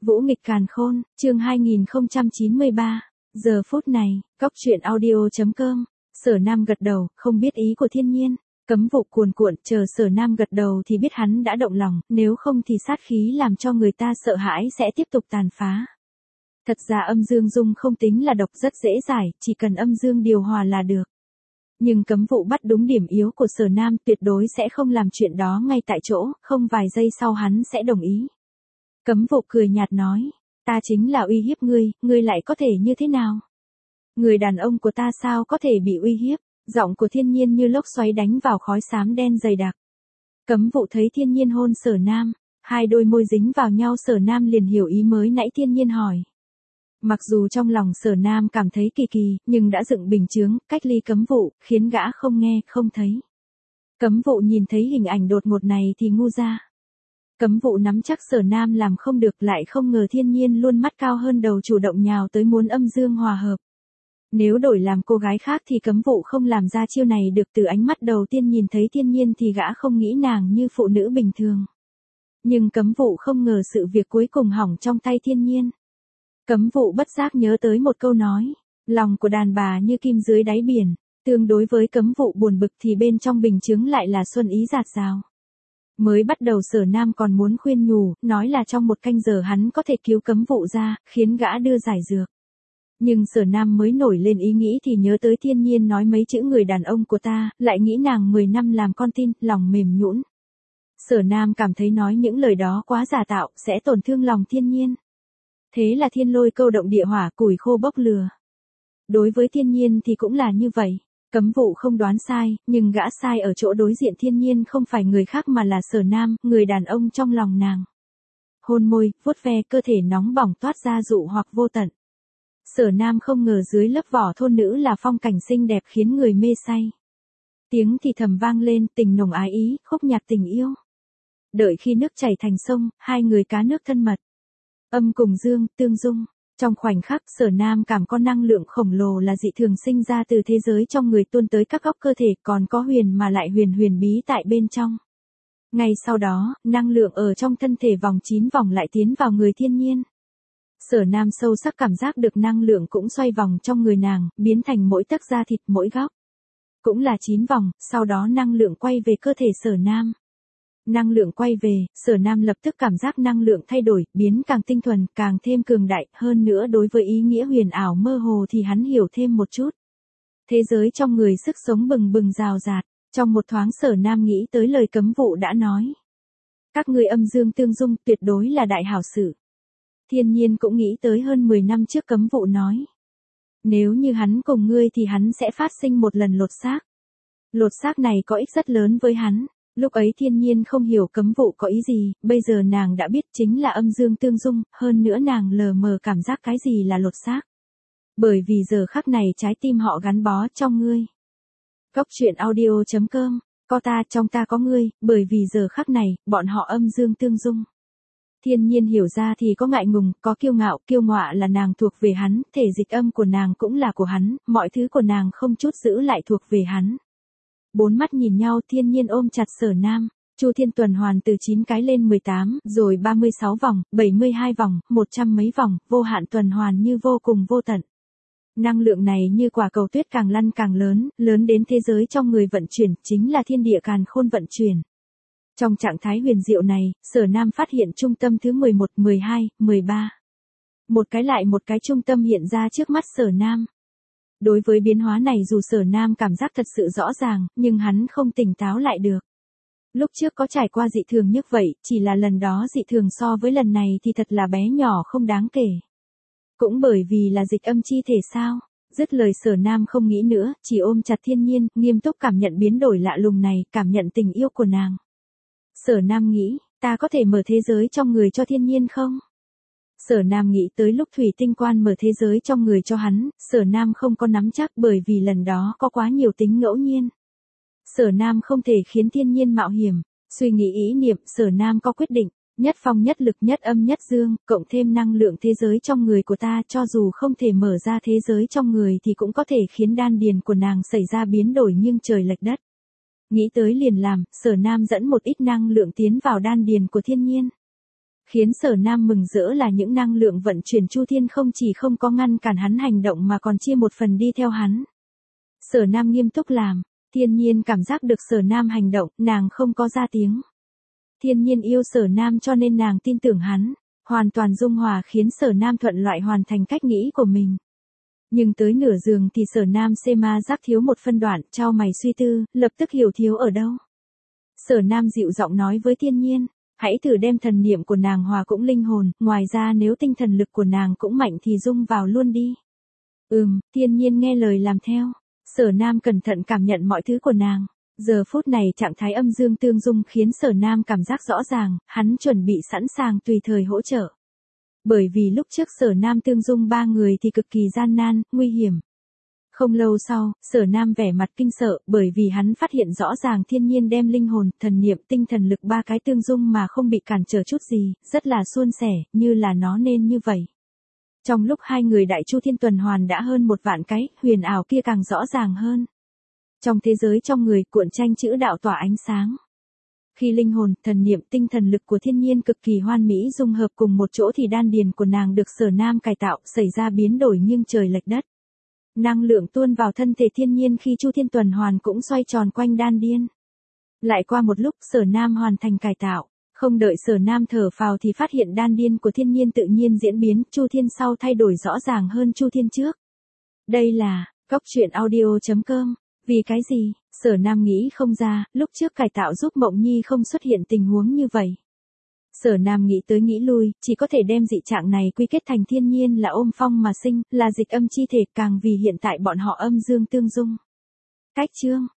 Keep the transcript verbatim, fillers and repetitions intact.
Vũ nghịch càn khôn, chương hai nghìn không trăm chín mươi ba. Giờ phút này, cóc truyện audio chấm com. Sở Nam gật đầu, không biết ý của Thiên Nhiên. Cấm vụ cuồn cuộn, chờ Sở Nam gật đầu thì biết hắn đã động lòng, nếu không thì sát khí làm cho người ta sợ hãi sẽ tiếp tục tàn phá. Thật ra âm dương dung không tính là độc, rất dễ giải, chỉ cần âm dương điều hòa là được. Nhưng cấm vụ bắt đúng điểm yếu của Sở Nam, tuyệt đối sẽ không làm chuyện đó ngay tại chỗ, không vài giây sau hắn sẽ đồng ý. Cấm vụ cười nhạt nói, ta chính là uy hiếp ngươi, ngươi lại có thể như thế nào? Người đàn ông của ta sao có thể bị uy hiếp? Giọng của Thiên Nhiên như lốc xoáy đánh vào khói xám đen dày đặc. Cấm vụ thấy Thiên Nhiên hôn Sở Nam, hai đôi môi dính vào nhau, Sở Nam liền hiểu ý mới nãy Thiên Nhiên hỏi. Mặc dù trong lòng Sở Nam cảm thấy kỳ kỳ, nhưng đã dựng bình chướng, cách ly cấm vụ, khiến gã không nghe, không thấy. Cấm vụ nhìn thấy hình ảnh đột ngột này thì ngu ra. Cấm vụ nắm chắc Sở Nam làm không được, lại không ngờ Thiên Nhiên luôn mắt cao hơn đầu chủ động nhào tới muốn âm dương hòa hợp. Nếu đổi làm cô gái khác thì cấm vụ không làm ra chiêu này được, từ ánh mắt đầu tiên nhìn thấy Thiên Nhiên thì gã không nghĩ nàng như phụ nữ bình thường. Nhưng cấm vụ không ngờ sự việc cuối cùng hỏng trong tay Thiên Nhiên. Cấm vụ bất giác nhớ tới một câu nói, lòng của đàn bà như kim dưới đáy biển, tương đối với cấm vụ buồn bực thì bên trong bình chướng lại là xuân ý dạt dào. Mới bắt đầu Sở Nam còn muốn khuyên nhủ, nói là trong một canh giờ hắn có thể cứu cấm vụ ra, khiến gã đưa giải dược. Nhưng Sở Nam mới nổi lên ý nghĩ thì nhớ tới Thiên Nhiên nói mấy chữ người đàn ông của ta, lại nghĩ nàng mười năm làm con tin, lòng mềm nhũn. Sở Nam cảm thấy nói những lời đó quá giả tạo, sẽ tổn thương lòng Thiên Nhiên. Thế là thiên lôi câu động địa hỏa, củi khô bốc lửa. Đối với Thiên Nhiên thì cũng là như vậy. Cấm vụ không đoán sai, nhưng gã sai ở chỗ đối diện Thiên Nhiên không phải người khác mà là Sở Nam, người đàn ông trong lòng nàng. Hôn môi, vuốt ve cơ thể nóng bỏng toát ra dụ hoặc vô tận. Sở Nam không ngờ dưới lớp vỏ thôn nữ là phong cảnh xinh đẹp khiến người mê say. Tiếng thì thầm vang lên, tình nồng ái ý, khúc nhạc tình yêu. Đợi khi nước chảy thành sông, hai người cá nước thân mật. Âm cùng dương, tương dung. Trong khoảnh khắc Sở Nam cảm có năng lượng khổng lồ là dị thường sinh ra từ thế giới trong người tuôn tới các góc cơ thể, còn có huyền mà lại huyền huyền bí tại bên trong. Ngay sau đó, năng lượng ở trong thân thể vòng chín vòng lại tiến vào người Thiên Nhiên. Sở Nam sâu sắc cảm giác được năng lượng cũng xoay vòng trong người nàng, biến thành mỗi tấc da thịt mỗi góc. Cũng là chín vòng, sau đó năng lượng quay về cơ thể Sở Nam. Năng lượng quay về, Sở Nam lập tức cảm giác năng lượng thay đổi, biến càng tinh thuần, càng thêm cường đại, hơn nữa đối với ý nghĩa huyền ảo mơ hồ thì hắn hiểu thêm một chút. Thế giới trong người sức sống bừng bừng rào rạt, trong một thoáng Sở Nam nghĩ tới lời cấm vụ đã nói. Các ngươi âm dương tương dung tuyệt đối là đại hảo sự. Thiên Nhiên cũng nghĩ tới hơn mười năm trước cấm vụ nói. Nếu như hắn cùng ngươi thì hắn sẽ phát sinh một lần lột xác. Lột xác này có ích rất lớn với hắn. Lúc ấy Thiên Nhiên không hiểu cấm vụ có ý gì, bây giờ nàng đã biết chính là âm dương tương dung, hơn nữa nàng lờ mờ cảm giác cái gì là lột xác. Bởi vì giờ khắc này trái tim họ gắn bó trong ngươi. Cóc truyện audio chấm com, có ta trong ta có ngươi, bởi vì giờ khắc này, bọn họ âm dương tương dung. Thiên Nhiên hiểu ra thì có ngại ngùng, có kiêu ngạo, kiêu ngọa là nàng thuộc về hắn, thể dịch âm của nàng cũng là của hắn, mọi thứ của nàng không chút giữ lại thuộc về hắn. Bốn mắt nhìn nhau, Thiên Nhiên ôm chặt Sở Nam, Chu Thiên tuần hoàn từ chín cái lên mười tám, rồi ba mươi sáu vòng, bảy mươi hai vòng, một trăm mấy vòng, vô hạn tuần hoàn như vô cùng vô tận. Năng lượng này như quả cầu tuyết càng lăn càng lớn, lớn đến thế giới trong người vận chuyển, chính là thiên địa càn khôn vận chuyển. Trong trạng thái huyền diệu này, Sở Nam phát hiện trung tâm thứ mười một, mười hai, mười ba. Một cái lại một cái trung tâm hiện ra trước mắt Sở Nam. Đối với biến hóa này dù Sở Nam cảm giác thật sự rõ ràng, nhưng hắn không tỉnh táo lại được. Lúc trước có trải qua dị thường như vậy, chỉ là lần đó dị thường so với lần này thì thật là bé nhỏ không đáng kể. Cũng bởi vì là dịch âm chi thể sao? Dứt lời Sở Nam không nghĩ nữa, chỉ ôm chặt Thiên Nhiên, nghiêm túc cảm nhận biến đổi lạ lùng này, cảm nhận tình yêu của nàng. Sở Nam nghĩ, ta có thể mở thế giới trong người cho Thiên Nhiên không? Sở Nam nghĩ tới lúc thủy tinh quan mở thế giới trong người cho hắn, Sở Nam không có nắm chắc bởi vì lần đó có quá nhiều tính ngẫu nhiên. Sở Nam không thể khiến Thiên Nhiên mạo hiểm, suy nghĩ ý niệm, Sở Nam có quyết định, nhất phong nhất lực nhất âm nhất dương, cộng thêm năng lượng thế giới trong người của ta, cho dù không thể mở ra thế giới trong người thì cũng có thể khiến đan điền của nàng xảy ra biến đổi nghiêng trời lệch đất. Nghĩ tới liền làm, Sở Nam dẫn một ít năng lượng tiến vào đan điền của Thiên Nhiên. Khiến Sở Nam mừng rỡ là những năng lượng vận chuyển Chu Thiên không chỉ không có ngăn cản hắn hành động mà còn chia một phần đi theo hắn. Sở Nam nghiêm túc làm, Thiên Nhiên cảm giác được Sở Nam hành động, nàng không có ra tiếng. Thiên Nhiên yêu Sở Nam cho nên nàng tin tưởng hắn, hoàn toàn dung hòa khiến Sở Nam thuận lợi hoàn thành cách nghĩ của mình. Nhưng tới nửa giường thì Sở Nam xê ma giác thiếu một phân đoạn, chau mày suy tư, lập tức hiểu thiếu ở đâu. Sở Nam dịu giọng nói với Thiên Nhiên, hãy thử đem thần niệm của nàng hòa cũng linh hồn, ngoài ra nếu tinh thần lực của nàng cũng mạnh thì dung vào luôn đi. Ừm, Thiên Nhiên nghe lời làm theo. Sở Nam cẩn thận cảm nhận mọi thứ của nàng. Giờ phút này trạng thái âm dương tương dung khiến Sở Nam cảm giác rõ ràng, hắn chuẩn bị sẵn sàng tùy thời hỗ trợ. Bởi vì lúc trước Sở Nam tương dung ba người thì cực kỳ gian nan, nguy hiểm. Không lâu sau, Sở Nam vẻ mặt kinh sợ, bởi vì hắn phát hiện rõ ràng Thiên Nhiên đem linh hồn, thần niệm, tinh thần lực ba cái tương dung mà không bị cản trở chút gì, rất là suôn sẻ, như là nó nên như vậy. Trong lúc hai người đại chu thiên tuần hoàn đã hơn một vạn cái, huyền ảo kia càng rõ ràng hơn. Trong thế giới trong người, cuộn tranh chữ đạo tỏa ánh sáng. Khi linh hồn, thần niệm, tinh thần lực của Thiên Nhiên cực kỳ hoan mỹ dung hợp cùng một chỗ thì đan điền của nàng được Sở Nam cải tạo, xảy ra biến đổi nghiêng trời lệch đất. Năng lượng tuôn vào thân thể Thiên Nhiên khi chu thiên tuần hoàn cũng xoay tròn quanh đan điền. Lại qua một lúc Sở Nam hoàn thành cải tạo, không đợi Sở Nam thở phào thì phát hiện đan điền của Thiên Nhiên tự nhiên diễn biến, chu thiên sau thay đổi rõ ràng hơn chu thiên trước. Đây là, cóc truyện audio chấm com. Vì cái gì? Sở Nam nghĩ không ra, lúc trước cải tạo giúp Mộng Nhi không xuất hiện tình huống như vậy. Sở Nam nghĩ tới nghĩ lui, chỉ có thể đem dị trạng này quy kết thành Thiên Nhiên là ôm phong mà sinh, là dịch âm chi thể, càng vì hiện tại bọn họ âm dương tương dung. Cách chương